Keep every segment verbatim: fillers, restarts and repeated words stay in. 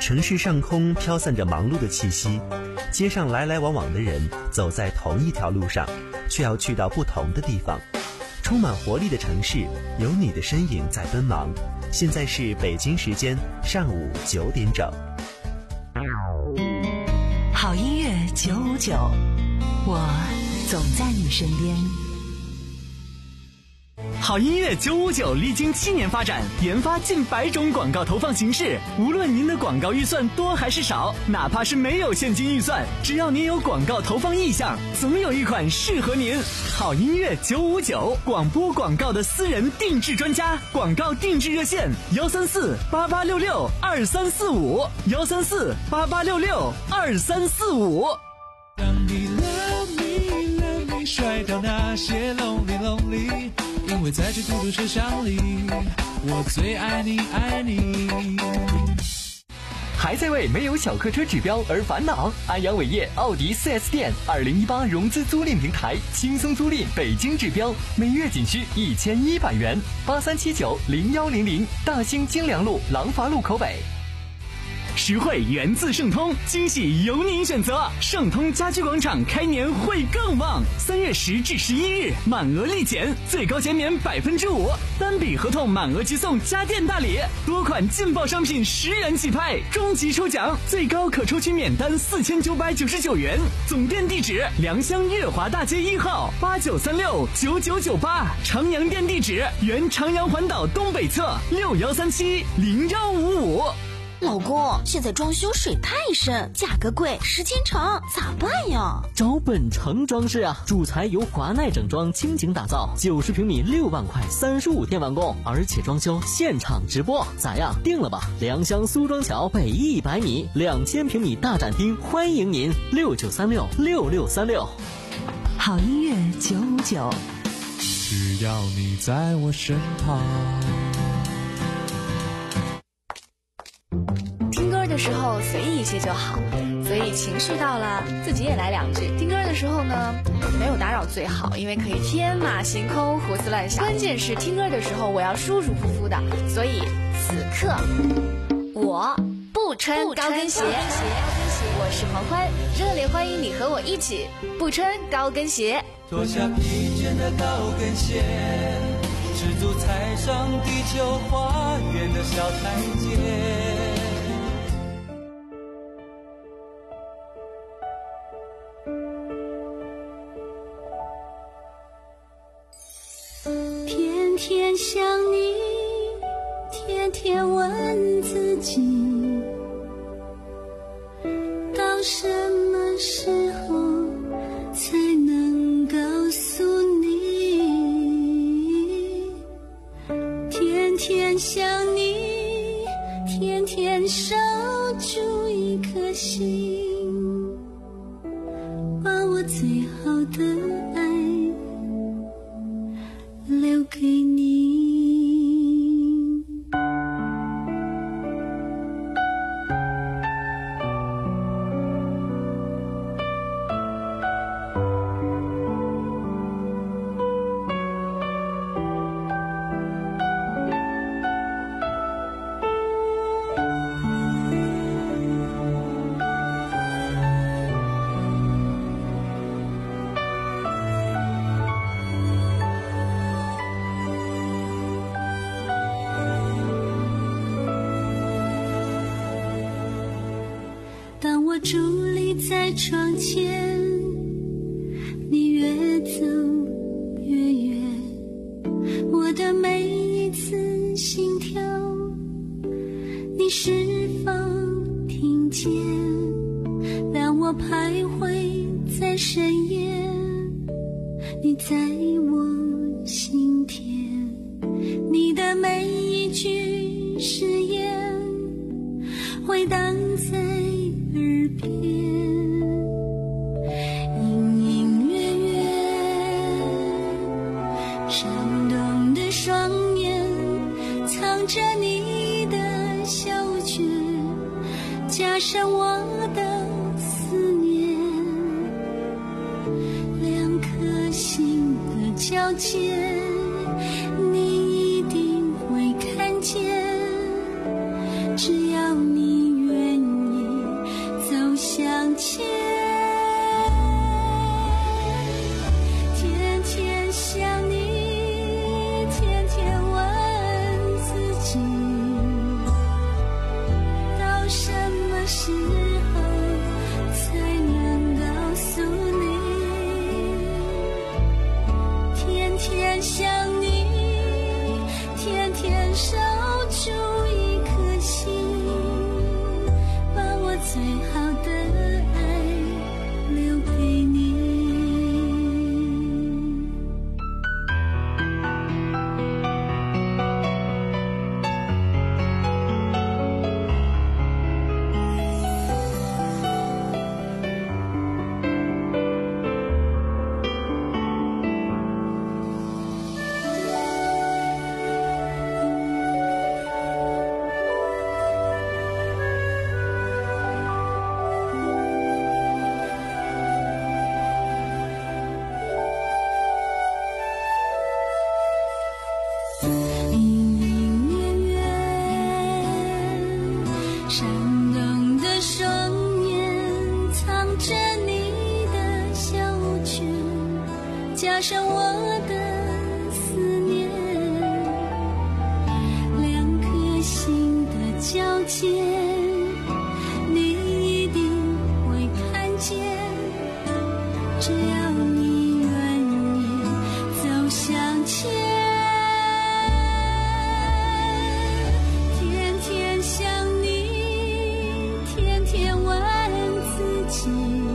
城市上空飘散着忙碌的气息，街上来来往往的人走在同一条路上，却要去到不同的地方。充满活力的城市，有你的身影在奔忙。现在是北京时间上午九点整。 好音乐九五九，我总在你身边。 好音乐九五九历经七年发展，研发近百种广告投放形式。无论您的广告预算多还是少，哪怕是没有现金预算，只要您有广告投放意向，总有一款适合您。好音乐九五九，广播广告的私人定制专家，广告定制热线幺三四八八六六二三四五幺三四八八六六二三四五。 当你 love me love me 甩掉那些 lonely lonely，因为在这孤独车厢里，我最爱你爱你。 还在为没有小客车指标而烦恼？安阳伟业奥迪 四 S 店二零一八融资租赁平台，轻松租赁北京指标，每月仅需一千一百元。八三七九零幺零零，大兴京良路廊坊路口北。 实惠源自盛通，惊喜由您选择。盛通家居广场开年会更旺，三月十至十一日满额立减，最高减免百分之五，单笔合同满额即送家电大礼，多款劲爆商品十元起拍，终极抽奖最高可抽取免单四千九百九十九元。总店地址：良乡悦华大街一号八九三六九九九八，长阳店地址：原长阳环岛东北侧六幺三七零幺五五。 老公，现在装修水太深，价格贵，时间长，咋办呀？ 找本城装饰啊，主材由华奈整装倾情打造，九十平米六万块，三十五天完工，而且装修现场直播，咋样？定了吧？良乡苏庄桥北一百米，两千平米大展厅，欢迎您，六九三六六六三六。 好音乐九五九， 只要你在我身旁。 的时候随意一些就好，所以情绪到了自己也来两句。听歌的时候呢，没有打扰最好，因为可以天马行空胡思乱想。关键是听歌的时候我要舒舒服服的，所以此刻我不穿高跟鞋。我是黄欢，热烈欢迎你和我一起不穿高跟鞋。 脱下疲倦的高跟鞋，赤足踩上地球花园的小台阶。 天天想你，天天问自己，到什么时候才能告诉你？天天想你，天天守住一颗心，把我最好的爱留给你。当我伫立在窗前，你越走越远，我的每一次心跳，你是否听见？当我徘徊在深夜，你在我心田，你的每一句誓言回荡在耳边，隐隐约约闪动的双眼，藏着你的小诀，加上我的思念，两颗心的交界，你一定会看见，只要你愿意。 想你，天天守住一颗心，把我最好的爱留给你。加上我的思念，两颗心的交界，你一定会看见。只要你愿意走向前，天天想你，天天问自己，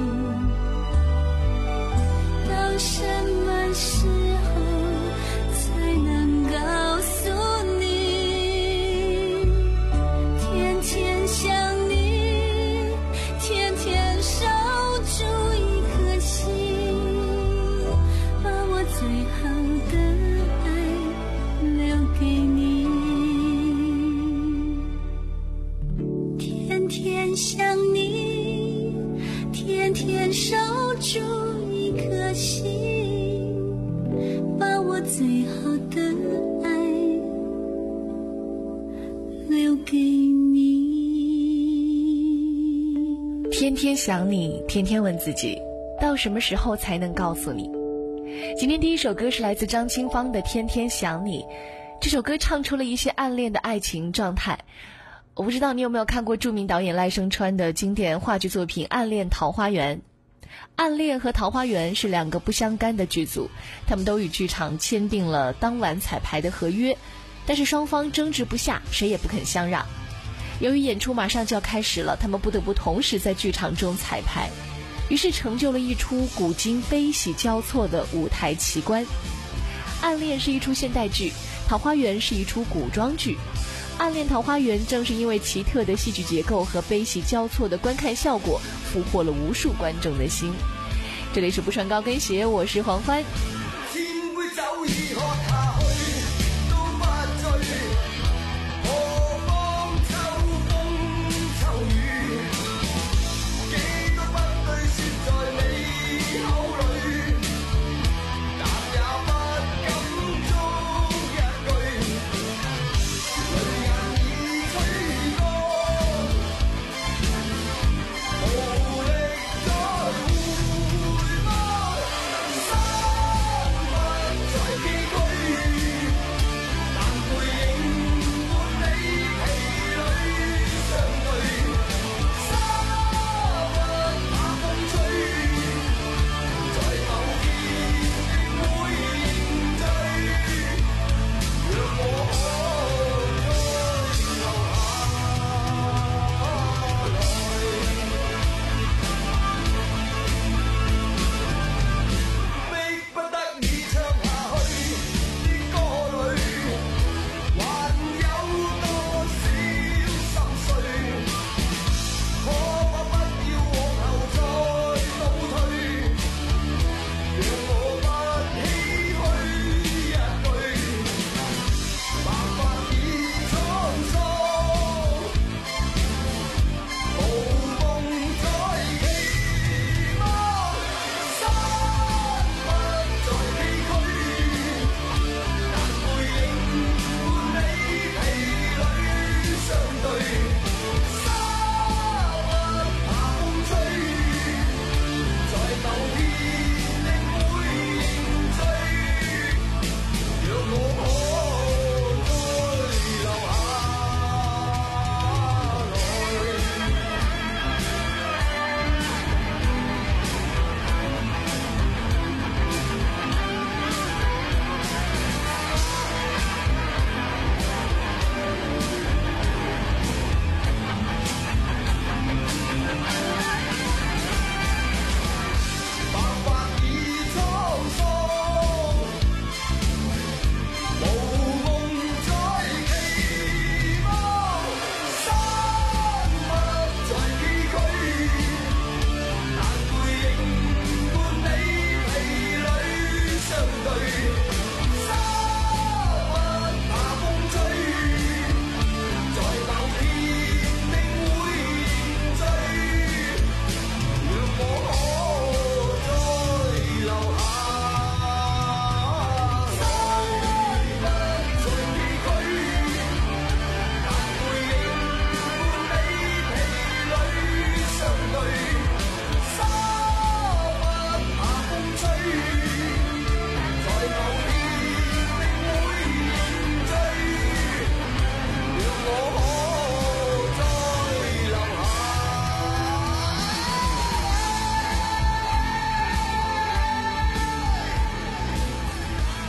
到什么时候才能告诉你？天天想你，天天守住一颗心，把我最好的爱留给你。天天想你，天天守住一颗心，把我最好的爱留给你。 天天想你，天天问自己，到什么时候才能告诉你？今天第一首歌是来自张清芳的《天天想你》，这首歌唱出了一些暗恋的爱情状态。我不知道你有没有看过著名导演赖声川的经典话剧作品《暗恋桃花源》。暗恋和桃花源是两个不相干的剧组，他们都与剧场签订了当晚彩排的合约，但是双方争执不下，谁也不肯相让。由于演出马上就要开始了，他们不得不同时在剧场中彩排，于是成就了一出古今悲喜交错的舞台奇观。暗恋是一出现代剧，桃花源是一出古装剧。暗恋桃花源正是因为奇特的戏剧结构和悲喜交错的观看效果，俘获了无数观众的心。这里是不穿高跟鞋，我是黄帆。 天杯酒已喝下去，都不醉，何況秋風秋雨，幾多不對說在你口裏，但也不敢觸一句。無力再回望，三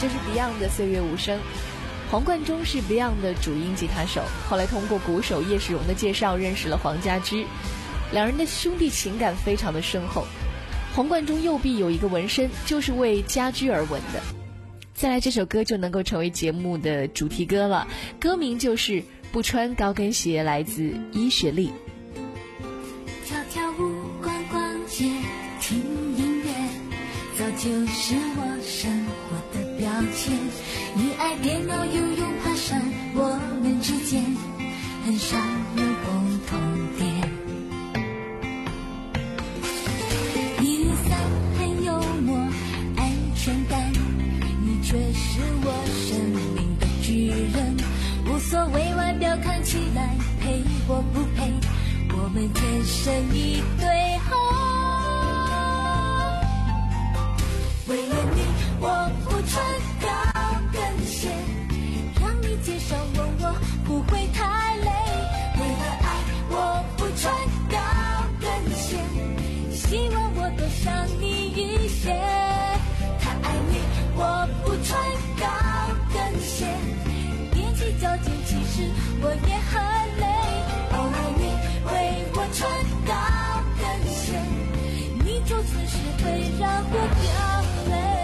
这是 Beyond 的《岁月无声》。黄贯中是 Beyond 的主音吉他手，后来通过鼓手叶世荣的介绍认识了黄家驹，两人的兄弟情感非常的深厚。黄贯中右臂有一个纹身，就是为家驹而纹的。再来这首歌就能够成为节目的主题歌了，歌名就是《不穿高跟鞋》，来自伊雪莉。 跳跳舞，逛逛街，听音乐，早就是我生活的标签。你爱电脑，游泳，爬山，我们之间很少有共同点。一零三很幽默，安全感，你却是我生命的巨人。无所谓外表看起来配或不配，我们天生一对好。为了你，我不穿高跟鞋，让你街上问我不会太累。为了爱，我不穿高跟鞋，希望我多想你一些。太爱你，我不穿高跟鞋，踮起脚尖，其实我也很累。哦，爱你为我穿高跟鞋，你做错事会让我掉泪。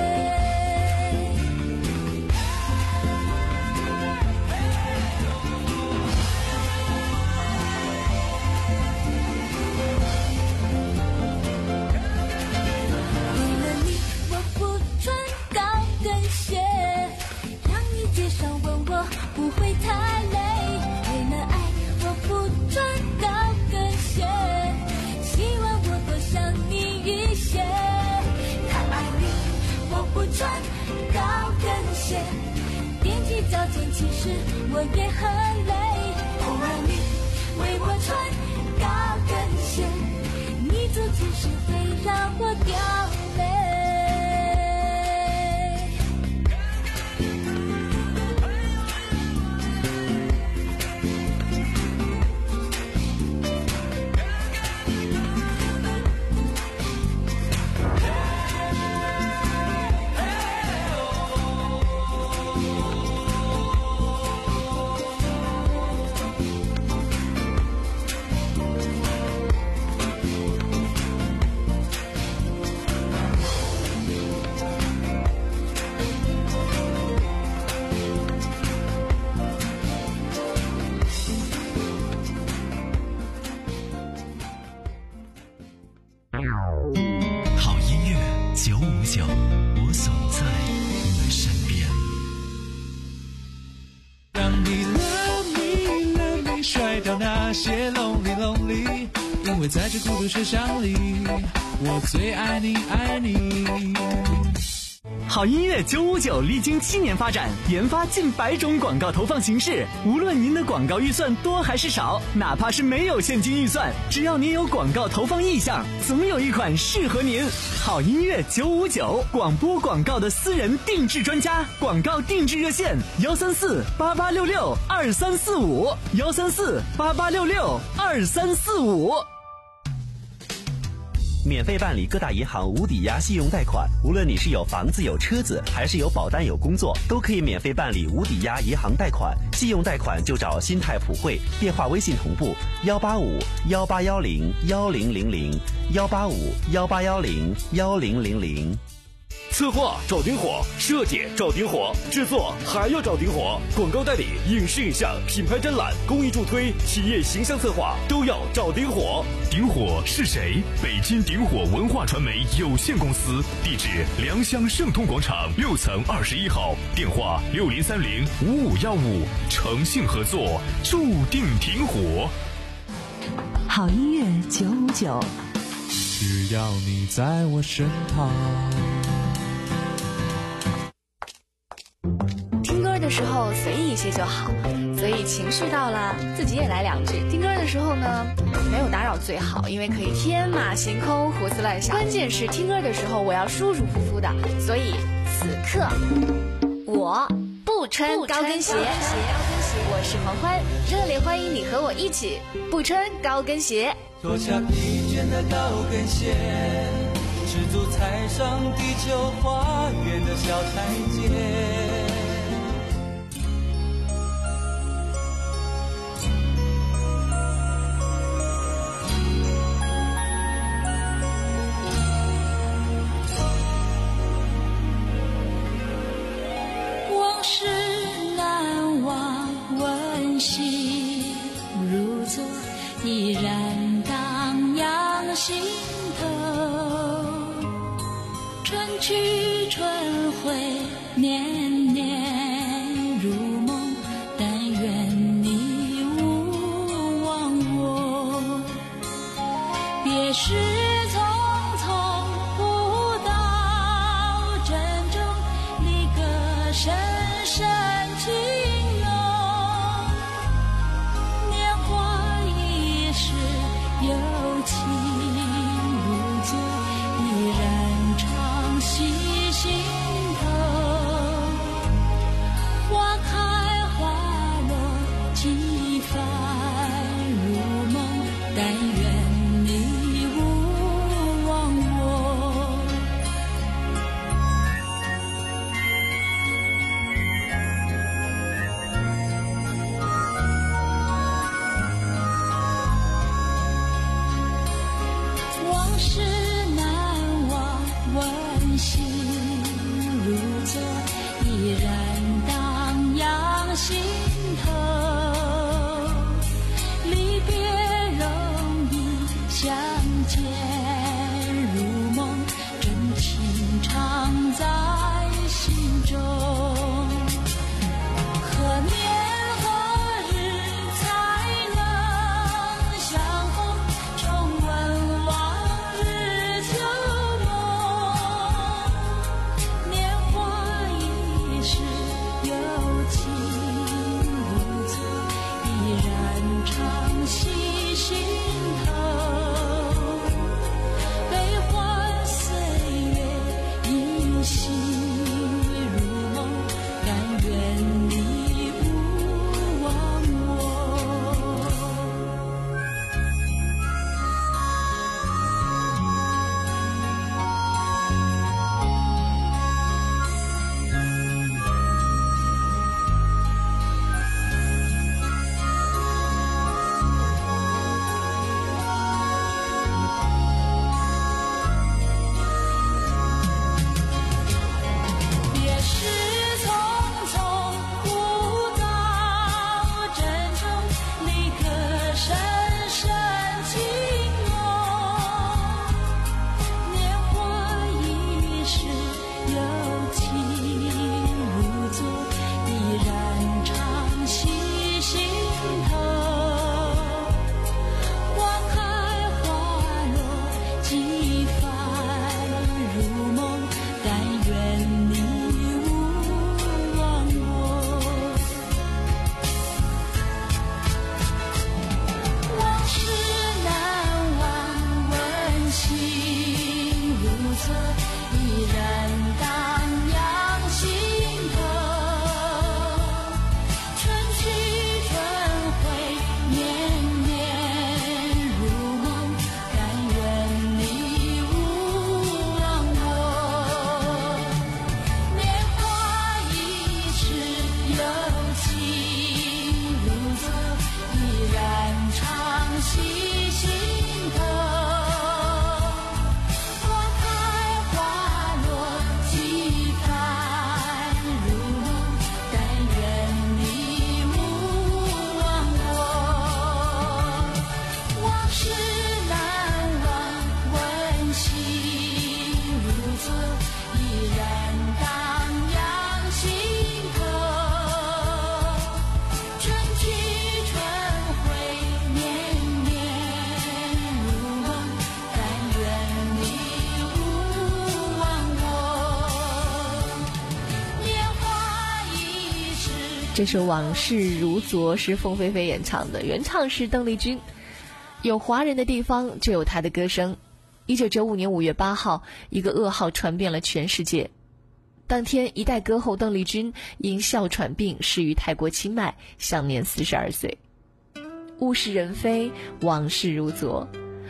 为了你，我不穿高跟鞋，让你街上问我不会太累。为了爱，我不穿高跟鞋，希望我多想你一些。太爱你，我不穿高跟鞋，踮起脚尖，其实我也很累。哦，爱你为我穿高跟鞋，你做错事会让我掉泪。 好音乐九五九，我总在你身边。 让你 love me love me 甩掉那些 lonely lonely， 因为在这孤独车厢里，我最爱你爱你。 好音乐九五九历经七年发展，研发近百种广告投放形式。无论您的广告预算多还是少，哪怕是没有现金预算，只要您有广告投放意向，总有一款适合您。好音乐九五九，广播广告的私人定制专家，广告定制热线幺三四八八六六二三四五幺三四八八六六二三四五。 免费办理各大银行无抵押信用贷款，无论你是有房子有车子，还是有保单有工作，都可以免费办理无抵押银行贷款。信用贷款就找新泰普惠，电话微信同步幺八五幺八幺零幺零零零幺八五幺八幺零幺零零零。 策划找顶火，设计找顶火，制作还要找顶火，广告代理、影视影像、品牌展览、公益助推、企业形象策划都要找顶火。 顶火是谁？北京顶火文化传媒有限公司，地址良乡盛通广场六层二十一号，电话六零三零五五幺五，诚信合作，注定挺火。 好音乐九五九， 只要你在我身旁。 听歌的时候随意一些就好，所以情绪到了自己也来两句。听歌的时候呢，没有打扰最好，因为可以天马行空胡思乱想。关键是听歌的时候我要舒舒服服的，所以此刻我不穿高跟鞋。我是黄欢，热烈欢迎你和我一起不穿高跟鞋。 脱下疲倦的高跟鞋， 赤足踩上地球花园的小台阶。 往事难忘，温馨如昨，依然荡漾心头。春去春回，年年如梦，但愿你勿忘我。别时匆匆，不到珍重，离歌深深情浓。年华易逝，有情如昨，依然常系心头。花开花落，几番如梦，但愿你勿忘我。往事难忘，温馨如昨，依然荡漾心头。离别容易，相见如梦，真情常在心中。何年何日才能相逢，重温往日旧梦。年华易逝，有情如昨，依然常系心头。悲欢岁月，依稀如梦，但愿你勿忘我。别时匆匆，不到珍重，离歌深深情浓。年华易逝，有情如昨，依然常系心头。花开花落，几番如梦，但愿你勿忘我。往事难忘，温馨如昨，依然荡漾心头。春去春回，年年如梦，但愿你勿忘我。年华易逝，有情如昨，依然常系心头。花开花落，几番如梦，但愿你勿忘我。往事难忘，温馨如昨，依然荡漾心头。春去春回，年年如梦，但愿你勿忘我。年华易逝。 这首《往事如昨》是凤飞飞演唱的，原唱是邓丽君。有华人的地方就有她的歌声。一九九五年五月八号，一个噩耗传遍了全世界。当天，一代歌后邓丽君因哮喘病逝于泰国清迈，享年四十二岁。物是人非，往事如昨。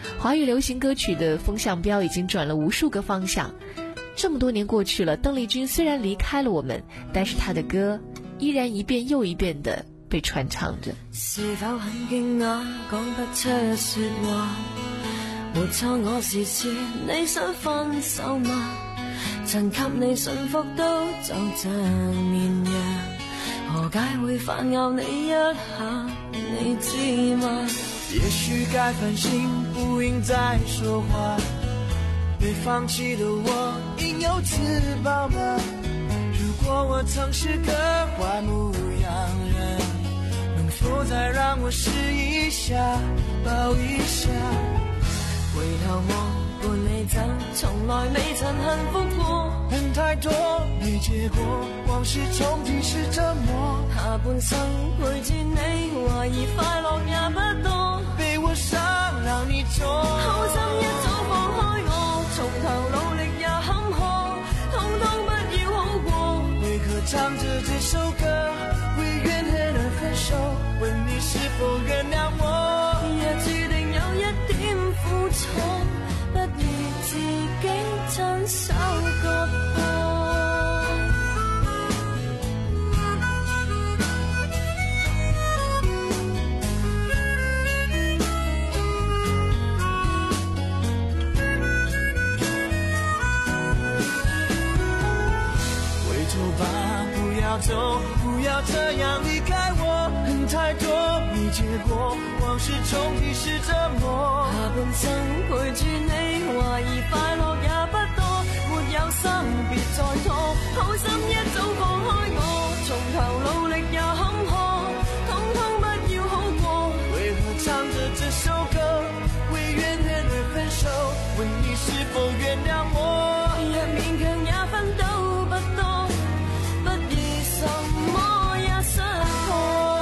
华语流行歌曲的风向标已经转了无数个方向。这么多年过去了，邓丽君虽然离开了我们，但是她的歌依然一遍又一遍地被传唱着。 是否很惊讶講不出說話，沒錯我是說你想分手嗎？曾給你信服都就像綿羊，何解會反咬你一下，你知嗎？ 也許該反省，不應再說話，被放棄的我應有自保嗎？如果我曾是個壞牧羊人，能否再讓我試一下，抱一下？ 回頭望伴你走，從來未曾幸福過， 恨太多沒結果，往事重提是折磨。 下半生陪住你，懷疑快樂也不多， 被我傷讓你痛， 好心一早放開我，從頭努力也坎坷，通通不要好過。 為何唱着這首歌，為怨恨而分手？問你是否原諒我？ 若注定有一點苦楚，不如自己親手割破。 回頭吧，不要走，不要這樣離開我，恨太多沒結果，往事重提是折磨。 下半生陪住你，懷疑快樂也不多，沒有生別再拖，好心一早放開我，從頭努力也坎坷，通通不要好過。 為何唱着這首歌，為怨恨而分手？問你是否原諒我？ 若勉強也分都不多，不如什麼也失破。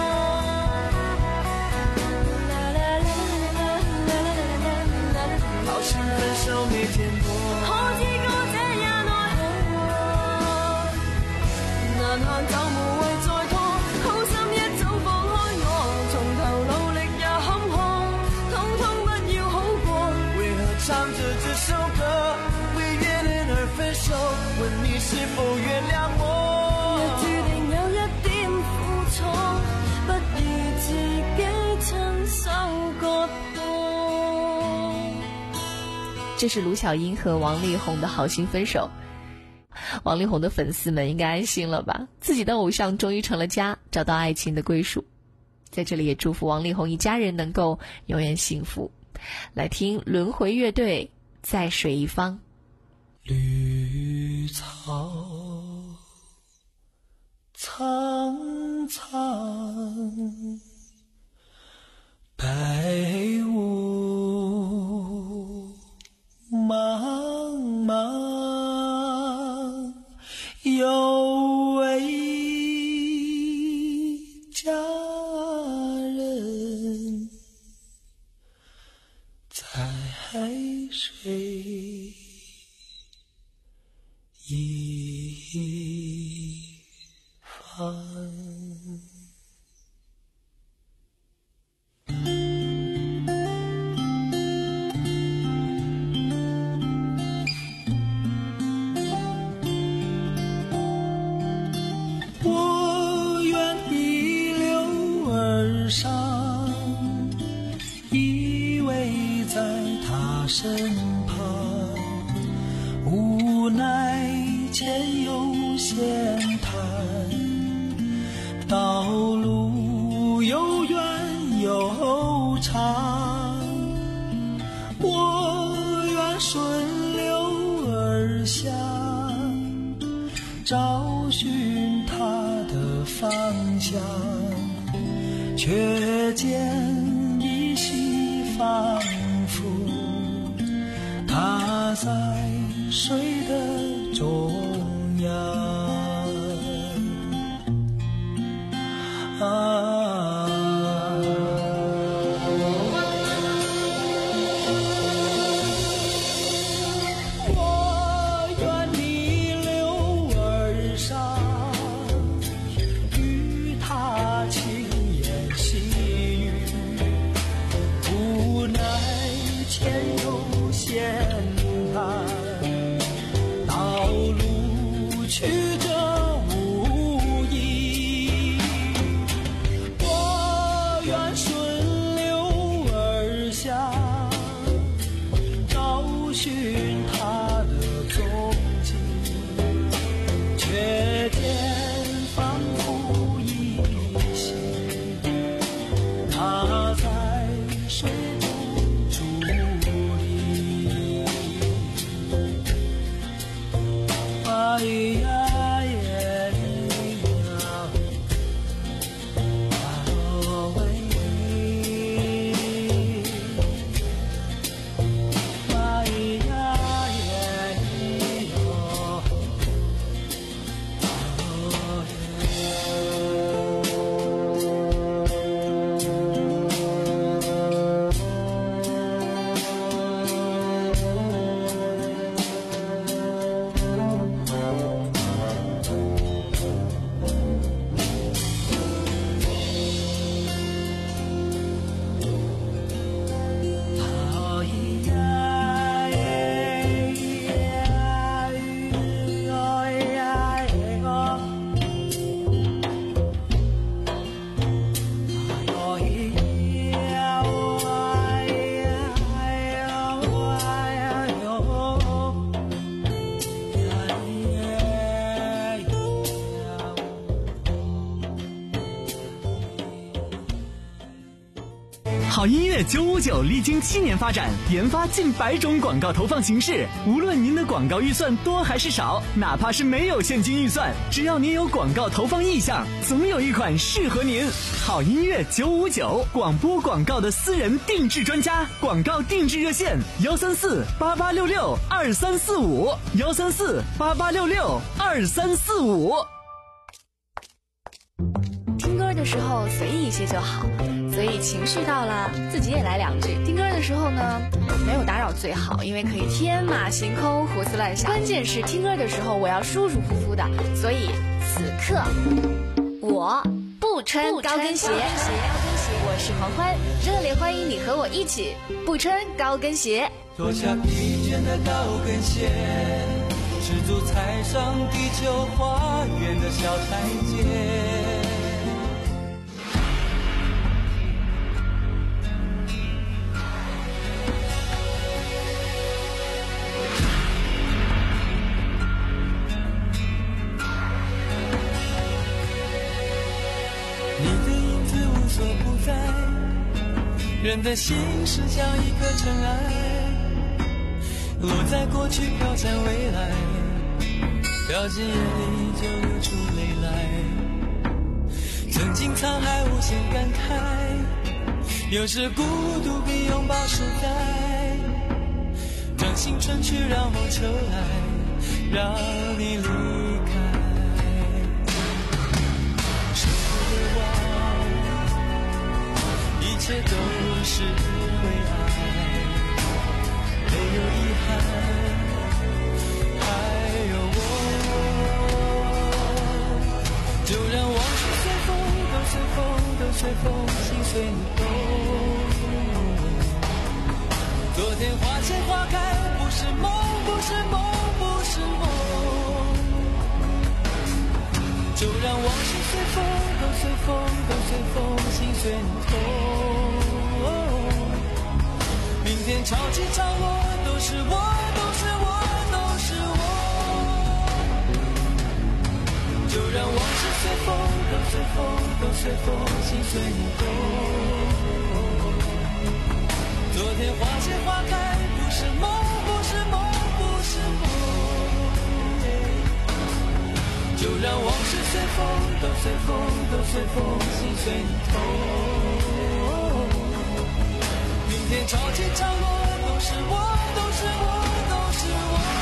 好心分手沒甜果， 可知歌者也奈何，難行就無謂再拖，好心一早放開我，從頭努力也坎坷，通通不要好過。 為何唱着這首歌，為怨恨而分手？問你是否原諒我？ 若注定有一點苦楚，不如自己親手割破。 这是卢巧音和王力宏的好心分手。王力宏的粉丝们应该安心了吧？自己的偶像终于成了家，找到爱情的归属。在这里也祝福王力宏一家人能够永远幸福。来听轮回乐队在水一方。 绿草苍苍，白雾茫茫，有位佳人在水一方。我愿逆流而上，依偎在他身旁，无奈前有险滩，道路又远又长，我愿顺流而下，找寻他的方向，却见依稀仿佛他在水的中央。啊，我愿逆流而上，与他轻言细语，无奈好音乐九五九历经七年发展，研发近百种广告投放形式。无论您的广告预算多还是少，哪怕是没有现金预算，只要您有广告投放意向，总有一款适合您。好音乐九五九，广播广告的私人定制专家，广告定制热线：幺三四八八六六二三四五，幺三四八八六六二三四五。 听歌的时候随意一些就好，所以情绪到了自己也来两句。听歌的时候呢，没有打扰最好，因为可以天马行空胡思乱想。关键是听歌的时候我要舒舒服服的，所以此刻我不穿高跟鞋。我是黄欢，热烈欢迎你和我一起不穿高跟鞋。 脱下疲倦的高跟鞋，赤足踩上地球花园的小台阶。人的心事像一颗尘埃，落在过去飘向未来，掉进眼里就流出泪来。曾经沧海无限感慨，有时孤独比拥抱实在。让青春去，让梦秋来，让你离开。舍不得忘，一切都是为爱，没有遗憾，还有我。就让往事随风，都随风，都随风，心随你动。昨天花谢花开，不是梦，不是梦，不是梦。就让往事随风，都随风，都随风，心随你痛。明天潮起潮落，都是我，都是我，都是我。就让往事随风，都随风，都随风，心随你动。昨天花谢花开，不是梦，不是梦，不是梦。就让往事随风，都随风，都随风，心随你痛。明天潮起潮落，都是我，都是我，都是我。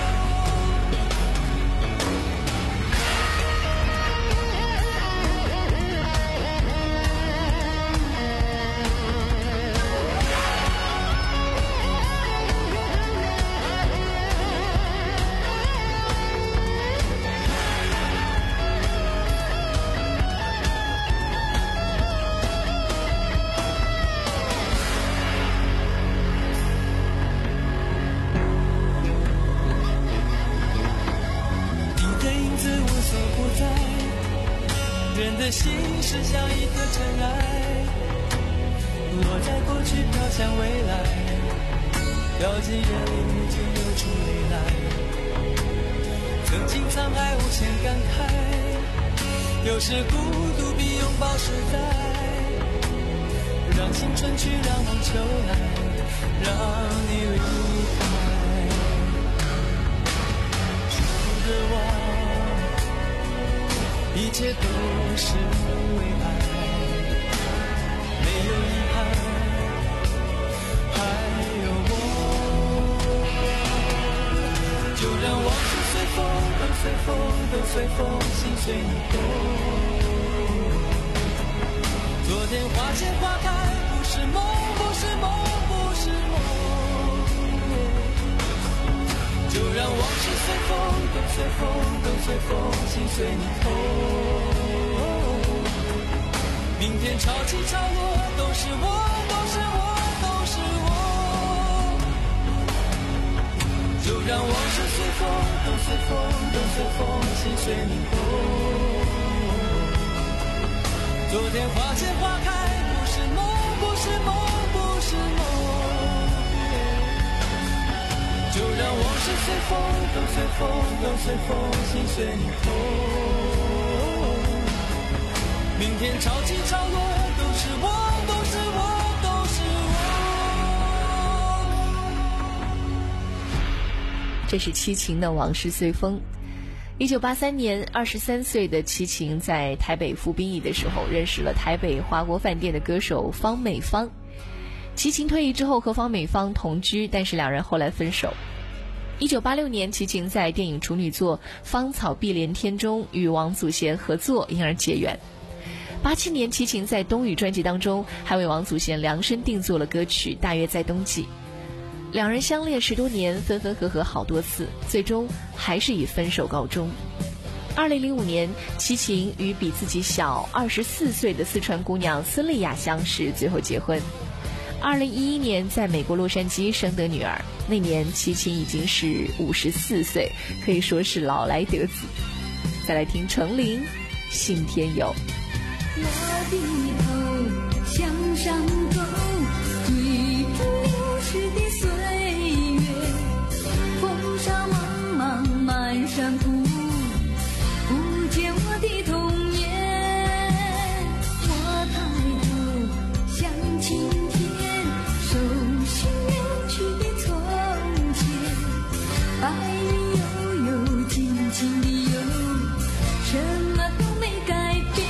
人的心是像一颗尘埃，落在过去飘向未来，掉进眼里就流出泪来。曾经沧海无限感慨，有时孤独比拥抱实在。让青春去，让梦秋来，让你离开。舍不得忘，一切都是为爱，没有遗憾，还有我。就让往事随风，都随风，都随风，心随你动。昨天花谢花开，不是梦，不是梦，不是梦。就让往事随风，都随风，都随风，心随你痛。明天潮起潮落，都是我，都是我，都是我。就让往事随风，都随风，都随风，心随你痛。昨天花谢花开，不是梦，不是梦，不是梦。就让往事随风，都随风，都随风，心随你痛。明天潮起潮落，都是我，都是我，都是这是齐秦的《往事随风》。一九八三年，二十三岁的齐秦在台北服兵役的时候，认识了台北华国饭店的歌手方美芳。齐秦退役之后和方美芳同居，但是两人后来分手。一九八六年，齐秦在电影处女作《芳草碧连天》中与王祖贤合作，因而结缘。八七年，齐秦在《冬雨》专辑当中还为王祖贤量身定做了歌曲《大约在冬季》。两人相恋十多年，分分合合好多次，最终还是以分手告终。二零零五年，齐秦与比自己小二十四岁的四川姑娘孙丽雅相识，最后结婚。二零一一年，在美国洛杉矶生得女儿，那年齐秦已经是五十四岁，可以说是老来得子。再来听程琳《信天游》。 我低头向上走，追逐流逝的岁月，风沙茫茫漫山谷，不见我的童年。我抬头向青天，手心远去的从前，白云悠悠，静静的游，什么都没改变。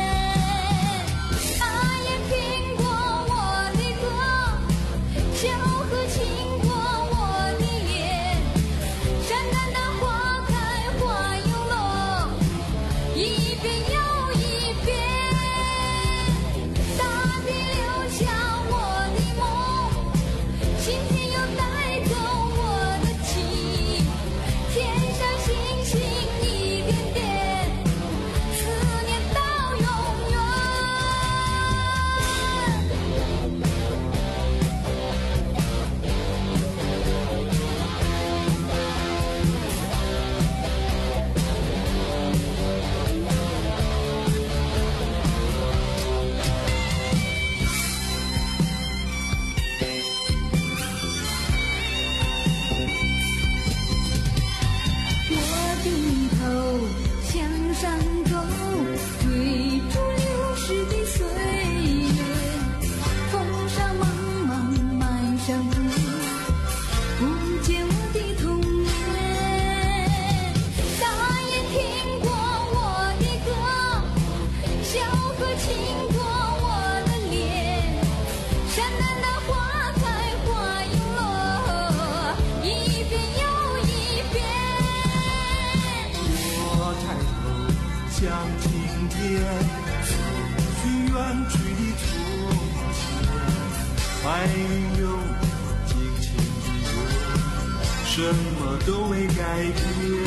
白云游，尽情的游，什么都没改变。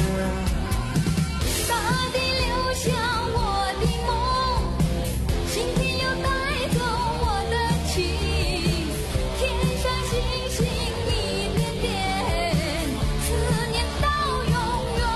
大地留下我的梦，星天又带走我的情，天上星星一点点，思念到永远。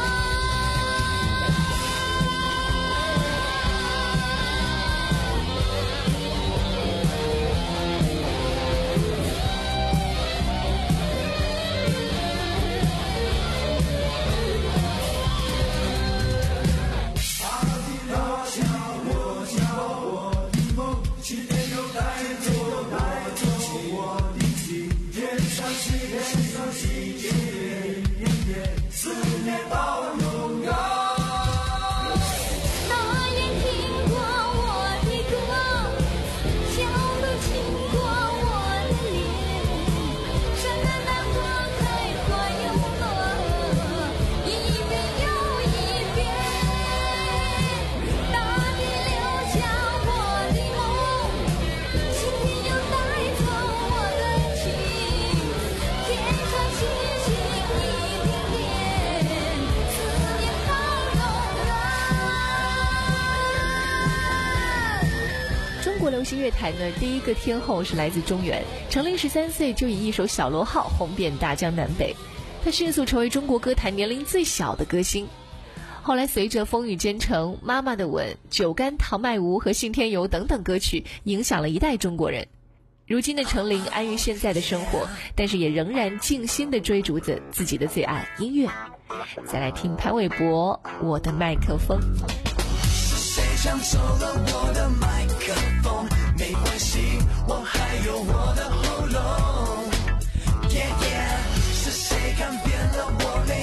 中国流行乐坛的第一个天后是来自中原，程琳十三岁就以一首《小螺号》红遍大江南北，她迅速成为中国歌坛年龄最小的歌星。后来随着《风雨兼程》、《妈妈的吻》、《酒干倘卖无》和《信天游》等等歌曲，影响了一代中国人。如今的程琳安于现在的生活，但是也仍然静心地追逐着自己的最爱音乐。再来听潘玮柏《我的麦克风》。 谁抢走了我的麦克风？没关系，我还有我的喉咙。Yeah yeah， 是谁看扁了我？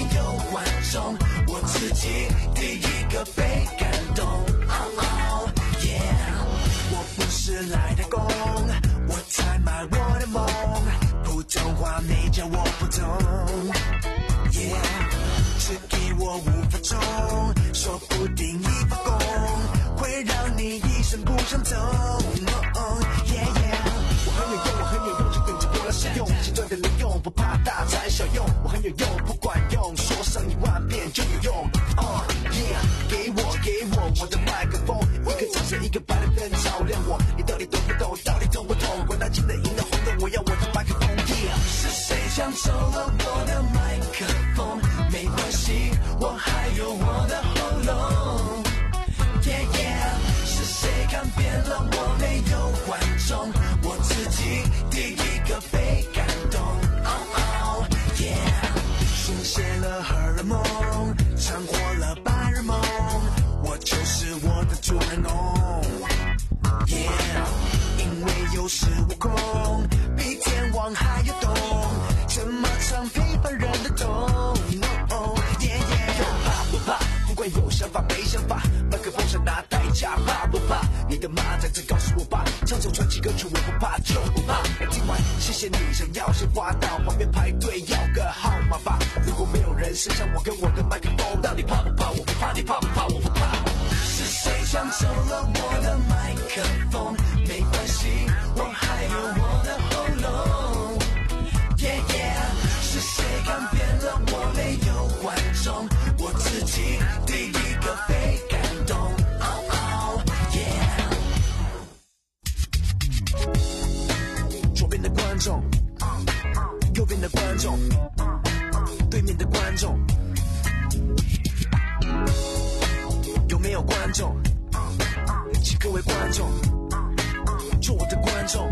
动。Yeah， 只给我五分钟，说不定一发功会让你一生不想走。Oh, yeah, yeah， 我很有用，我很有用，就等着我来使用。简短的利用，不怕大材小用。我很有用，不管用，说上一万遍就有用。Oh yeah， 给我给我我的麦克风，一个掌声一个白的灯照亮我。你到底懂不懂？到底懂不懂？管他金的银的红的，我要我的麦克风。Yeah， 是谁抢走了我的麦克风？没关系，我还有我的喉咙。Yeah yeah， 是谁看扁了我没有观众？我自己第一个被感动。Oh oh yeah， 书写了荷尔蒙，唱活了白日梦，我就是我的主人翁。Yeah， 因为有恃无恐，比天王还要懂，怎么唱平凡人的懂。Oh yeah yeah， 怕不怕？不管有想法没想法，麦克风上拿代价，怕不怕？你的妈在这告诉我吧，唱首传奇歌曲我不怕就不怕。听完谢谢你，想要先滑到旁边排队要个号码吧。如果没有人剩下我跟我的麦克风，到底怕不怕？我不怕，你怕不怕？我不怕。是谁抢走了我的麦克风？没关系，我还有我的喉咙。Yeah yeah， 是谁看扁了我没有观众？我自己第一个被感动。Oh oh yeah， 左边的观众，右边的观众，对面的观众，有没有观众？请各位观众做我的观众。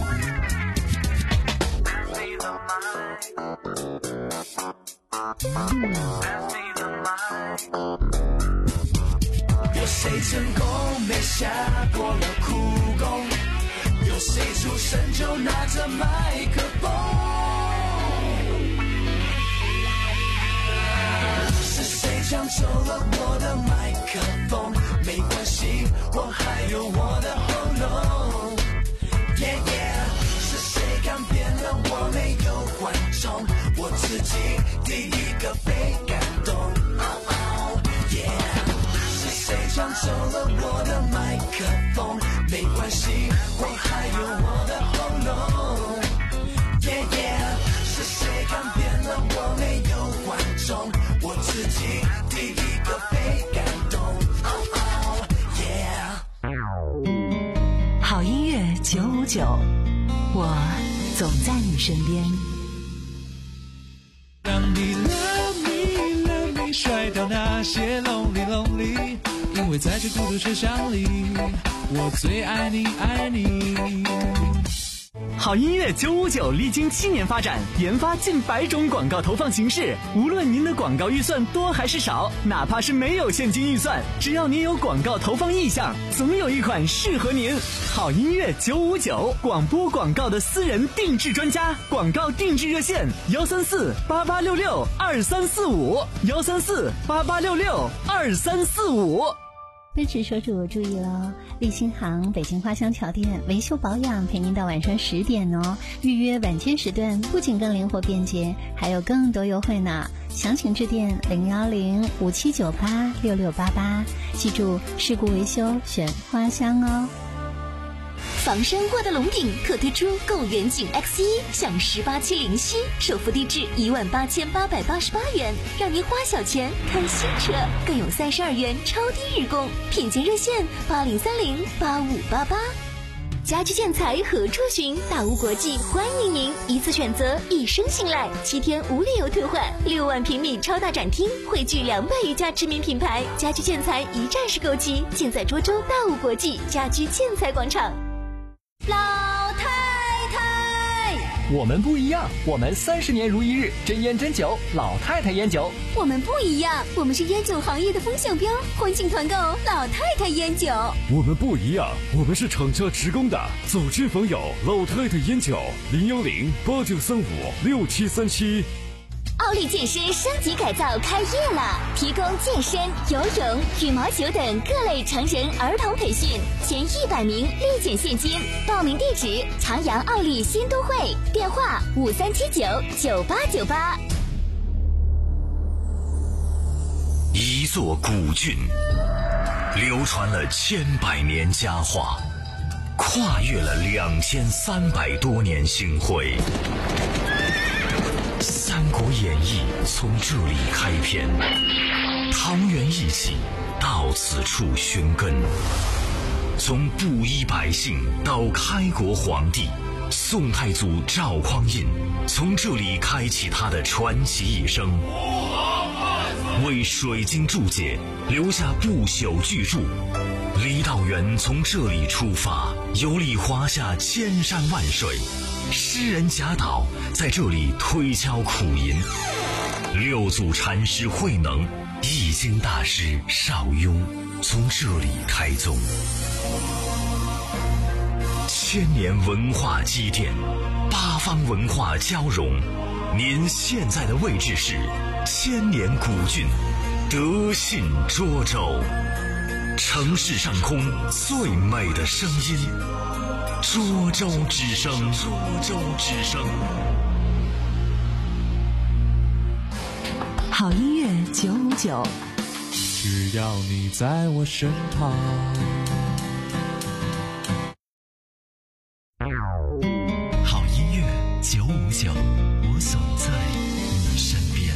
有谁成功没下过了苦功？有谁出生就拿着麦克风？是谁抢走了我的麦克风？没关系，我还有我的喉咙。Yeah yeah， 是谁看扁了我没有观众？我自己第一个被感动。Oh oh yeah， 是谁抢走了我的麦克风？没关系，我还有我的喉咙。Yeah yeah， 是谁看扁了我没有观众？我自己第一个被感动。Oh oh yeah， 好音乐九五九，我总在你身边。 让你 love me love me， 甩掉那些 lonely lonely， 因为在这孤独车厢里，我最爱你爱你。 好音乐九五九历经七年发展，研发近百种广告投放形式。无论您的广告预算多还是少，哪怕是没有现金预算，只要您有广告投放意向，总有一款适合您。好音乐九五九，广播广告的私人定制专家，广告定制热线：幺三四八八六六二三四五，幺三四八八六六二三四五。 奔驰车主注意了，立新行北京花乡桥店维修保养陪您到晚上十点哦。预约晚间时段不仅更灵活便捷，还有更多优惠呢。详情致电零幺零五七九八六六八八，记住事故维修选花乡哦。 房山沃德龙鼎特推出购远景 X 一 享十八期零息，首付低至一万八千八百八十八元，让您花小钱看新车，更有三十二元超低日供，品鉴热线八零三零八五八八。家居建材何处寻？大屋国际欢迎您，一次选择，一生信赖，七天无理由退换，六万平米超大展厅，汇聚两百余家知名品牌，家居建材一站式购齐，尽在涿州大屋国际家居建材广场。 老太太， 我们不一样，我们三十年如一日，真烟真酒，老太太烟酒。 我们不一样，我们是烟酒行业的风向标，欢庆团购老太太烟酒。 我们不一样，我们是厂家职工的，走之访友，老太太烟酒，零幺零八九三五六七三七。 奥奥利健身升级改造开业了，提供健身、游泳、羽毛球等各类成人儿童培训，前一百名立减现金。报名地址：长阳奥利新都会，电话五三七九九八九八。 一座古郡，流传了千百年佳话，跨越了两千三百多年星辉。《三国演义》从这里开篇，唐元义气到此处寻根。从布衣百姓到开国皇帝，宋太祖赵匡胤从这里开启他的传奇一生，为水晶注解留下不朽巨著。李道元从这里出发，游历华夏千山万水。诗人贾岛在这里推敲苦吟，六祖禅师慧能、易经大师邵雍从这里开宗。千年文化积淀，八方文化交融。您现在的位置是千年古郡德信涿州，城市上空最美的声音，涿州之声。涿州之声。 好音乐九五九， 只要你在我身旁。 好音乐九五九，我总在你身边。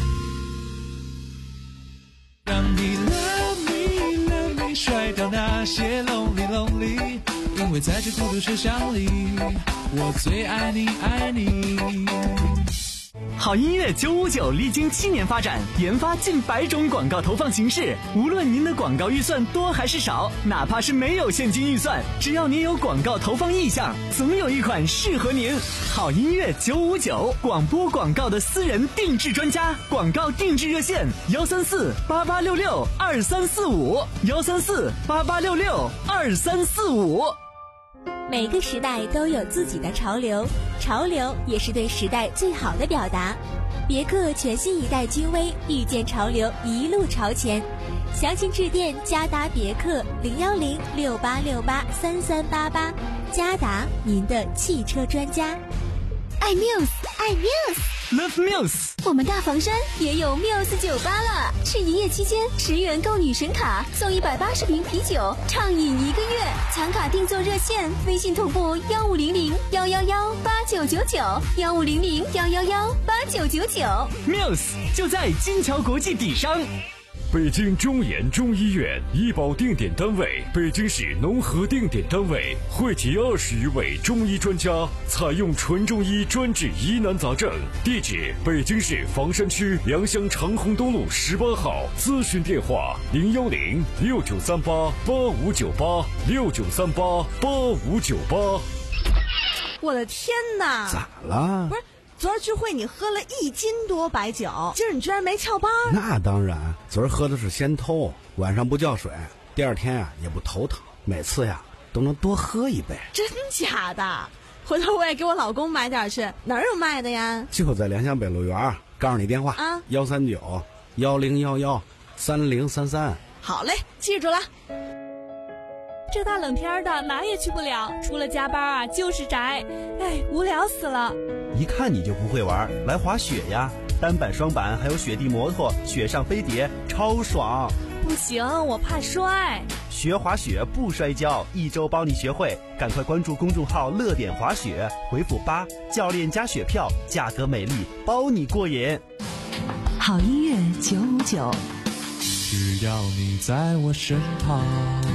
让你 love me love me 甩掉那些 lonely lonely， 因为在这孤独车厢里，我最爱你爱你。 好音乐九五九历经七年发展，研发近百种广告投放形式。无论您的广告预算多还是少，哪怕是没有现金预算，只要您有广告投放意向，总有一款适合您。好音乐九五九，广播广告的私人定制专家，广告定制热线：幺三四八八六六二三四五，幺三四八八六六二三四五。 每个时代都有自己的潮流，潮流也是对时代最好的表达。别克全新一代君威，遇见潮流，一路朝前。详情致电嘉达别克零幺零六八六八三三八八，嘉达您的汽车专家。 爱 Muse， 爱 Muse，Love Muse。 我们大房山也有 Muse 酒吧了，是营业期间十元购女神卡送一百八十瓶啤酒，畅饮一个月。抢卡订座热线：微信同步幺五零零幺幺幺八九九九，幺五零零幺幺幺八九九九。 Muse 就在金桥国际底商。 北京中研中医院医保定点单位，北京市农合定点单位，汇集二十余位中医专家，采用纯中医专治疑难杂症。地址：北京市房山区良乡长虹东路十八号。咨询电话：零幺零六九三八八五九八六九三八八五九八。 我的天哪！ 咋了？ 不是。昨儿聚会你喝了一斤多白酒，今儿你居然没翘班？ 那当然，昨儿喝的是仙偷，晚上不叫水，第二天呀、啊、也不头疼，每次呀都能多喝一杯。 真假的？回头我也给我老公买点去，哪儿有卖的呀？ 就在良乡北路园，告诉你电话啊，幺三九幺零幺幺三零三三。 好嘞，记住了。 这大冷天的哪也去不了，除了加班啊就是宅，哎，无聊死了。 一看你就不会玩，来滑雪呀，单板双板还有雪地摩托，雪上飞碟超爽。 不行，我怕摔。 学滑雪不摔跤，一周帮你学会，赶快关注公众号乐点滑雪，回复八，教练加雪票，价格美丽，包你过瘾。 好音乐九五九， 只要你在我身旁。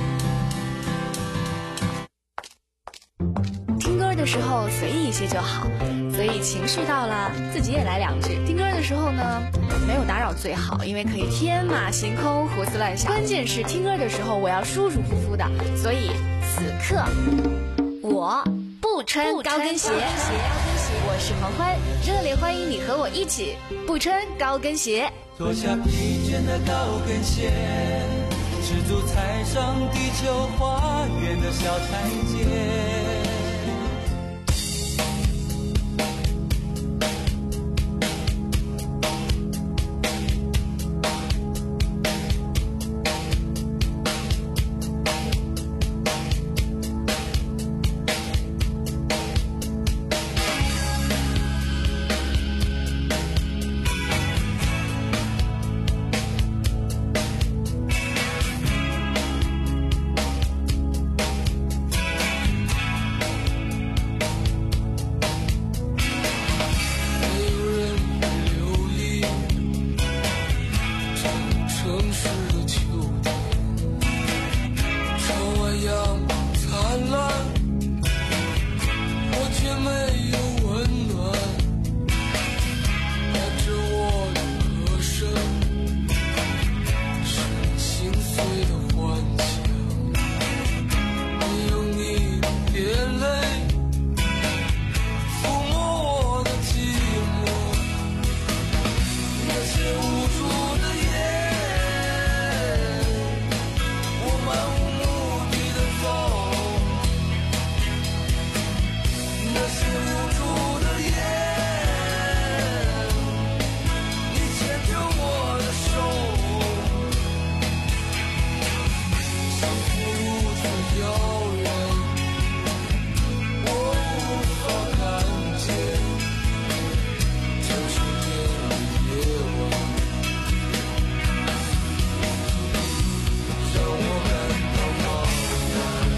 听歌的时候随意一些就好，所以情绪到了自己也来两句。听歌的时候呢，没有打扰最好，因为可以天马行空胡思乱想。关键是听歌的时候我要舒舒服服的，所以此刻我不穿高跟鞋。我是黄欢，热烈欢迎你和我一起不穿高跟鞋。 脱下疲倦的高跟鞋，赤足踩上地球花园的小台阶。 遥远，我无法看见。这是夜的夜晚，让我感到茫然。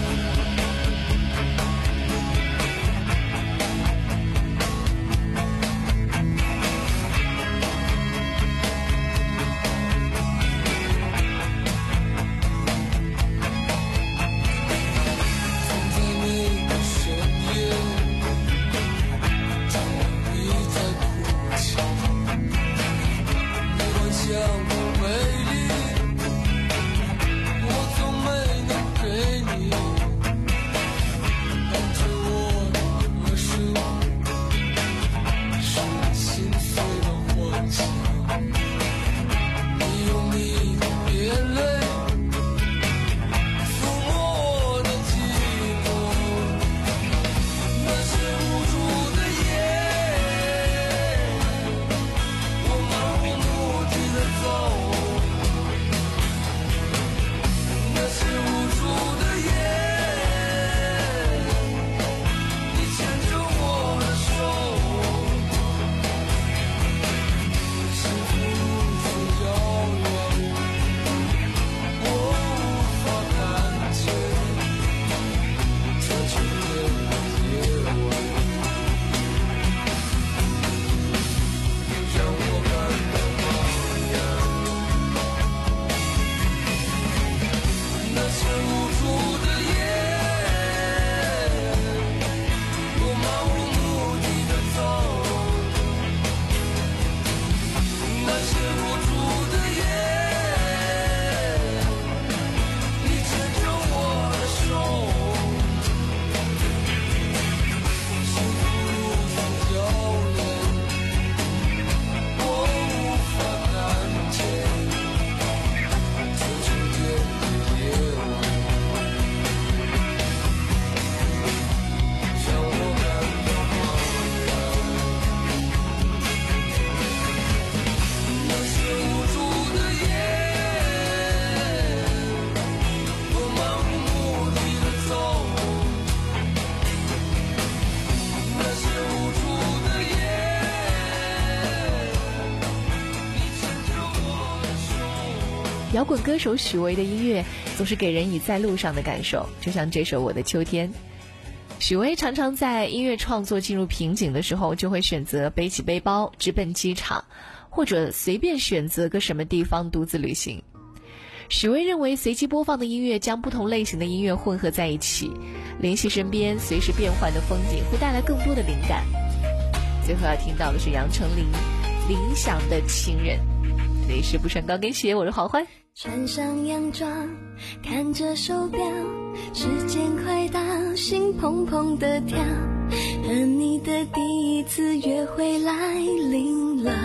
摇滚歌手许巍的音乐总是给人以在路上的感受，就像这首《我的秋天》。许巍常常在音乐创作进入瓶颈的时候，就会选择背起背包直奔机场，或者随便选择个什么地方独自旅行。许巍认为，随机播放的音乐将不同类型的音乐混合在一起，联系身边随时变换的风景，会带来更多的灵感。最后要听到的是杨丞琳《理想的情人》。这里是不穿高跟鞋，我是黄欢。 穿上洋装，看着手表，时间快到，心砰砰的跳，和你的第一次约会来临了。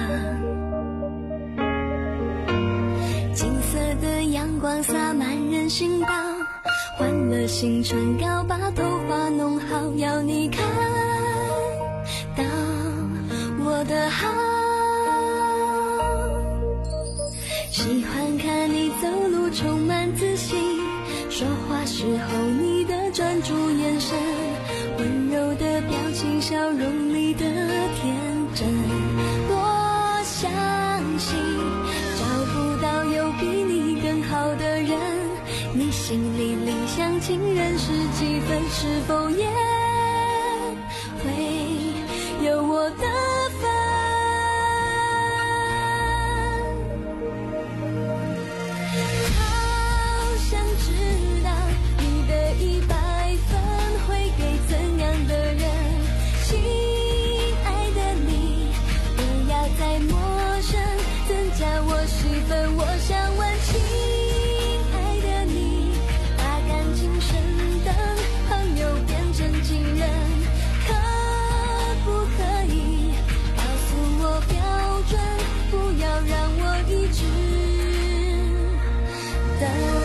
金色的阳光洒满人行道，换了新唇膏，把头发弄好，要你看到我的好。喜欢看你走路充满自信，说话时候你的专注眼神，温柔的表情，笑容里的天真。多相信找不到有比你更好的人，你心里理想情人是几分？是否也会有我的份？我想问，亲爱的你，把感情升等，朋友变成情人，可不可以告诉我标准，不要让我一直等。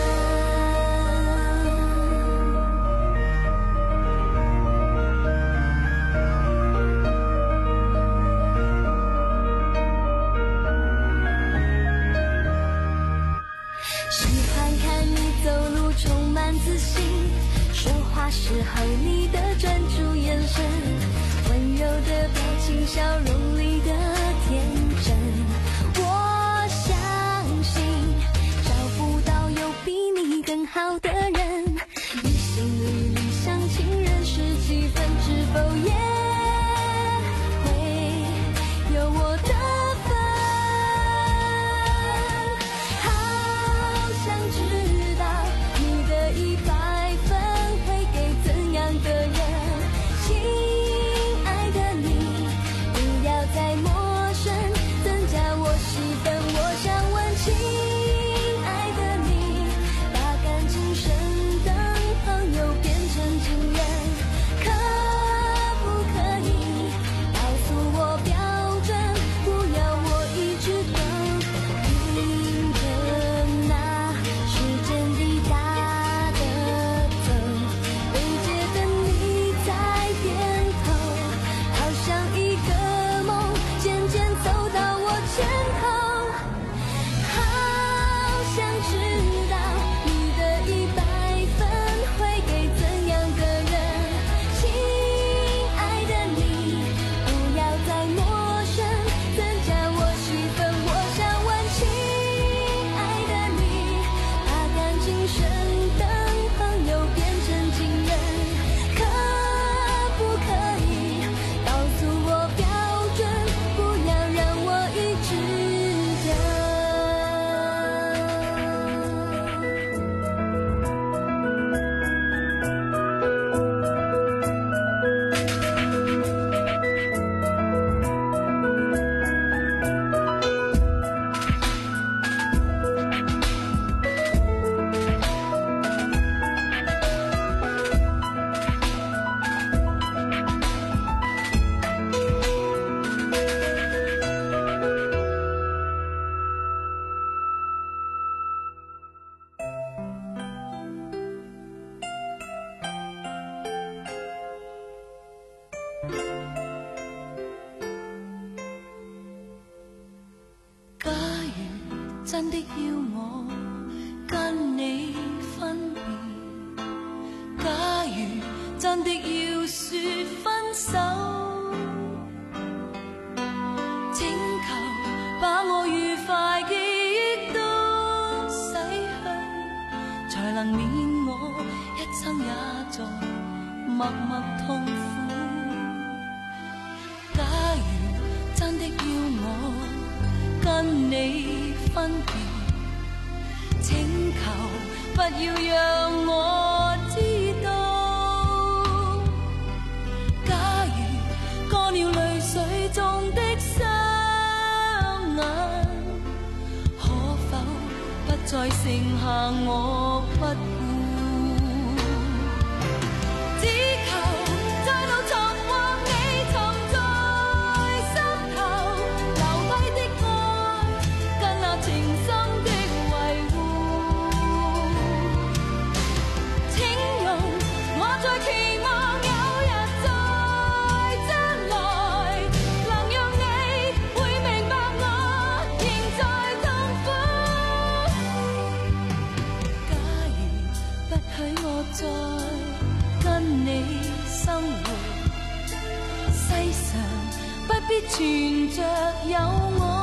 自信， 说话时候你的专注眼神，温柔的表情，笑容里的天真。我相信找不到有比你更好的人，你心里理想情人是几分，是否也会有我的份？好想知道你的一百分会给怎样的人，亲爱的你不要再陌生，增加我戏份。我想问亲爱的你，把感情升等朋友变成情人，可不可以告诉我标准，不要我一直都盯着那时间滴答的走，未接的你在点头，好像一个梦渐渐走到我前头。好想知道你的一百分会给怎样的人，亲爱的你不要再陌生，增加我戏份。我想问亲爱的你，把感情升等朋友变成情人，可不可以告诉我标准，不要让我一直等。假如真的要我跟你分別，假如真的要說分手，請求把我愉快記憶都洗去，才能免我一生也在默默痛苦。假如真的要我跟你分別，請求不要讓我知道。假如乾了淚水中的雙眼，可否不再剩下我不顧？只求再度重獲你藏在心頭，留低的愛跟那情深的維護。請容我再期望有日在將來，能讓你會明白我仍在痛苦。假如不許我再跟你生活，世上不必存着有我。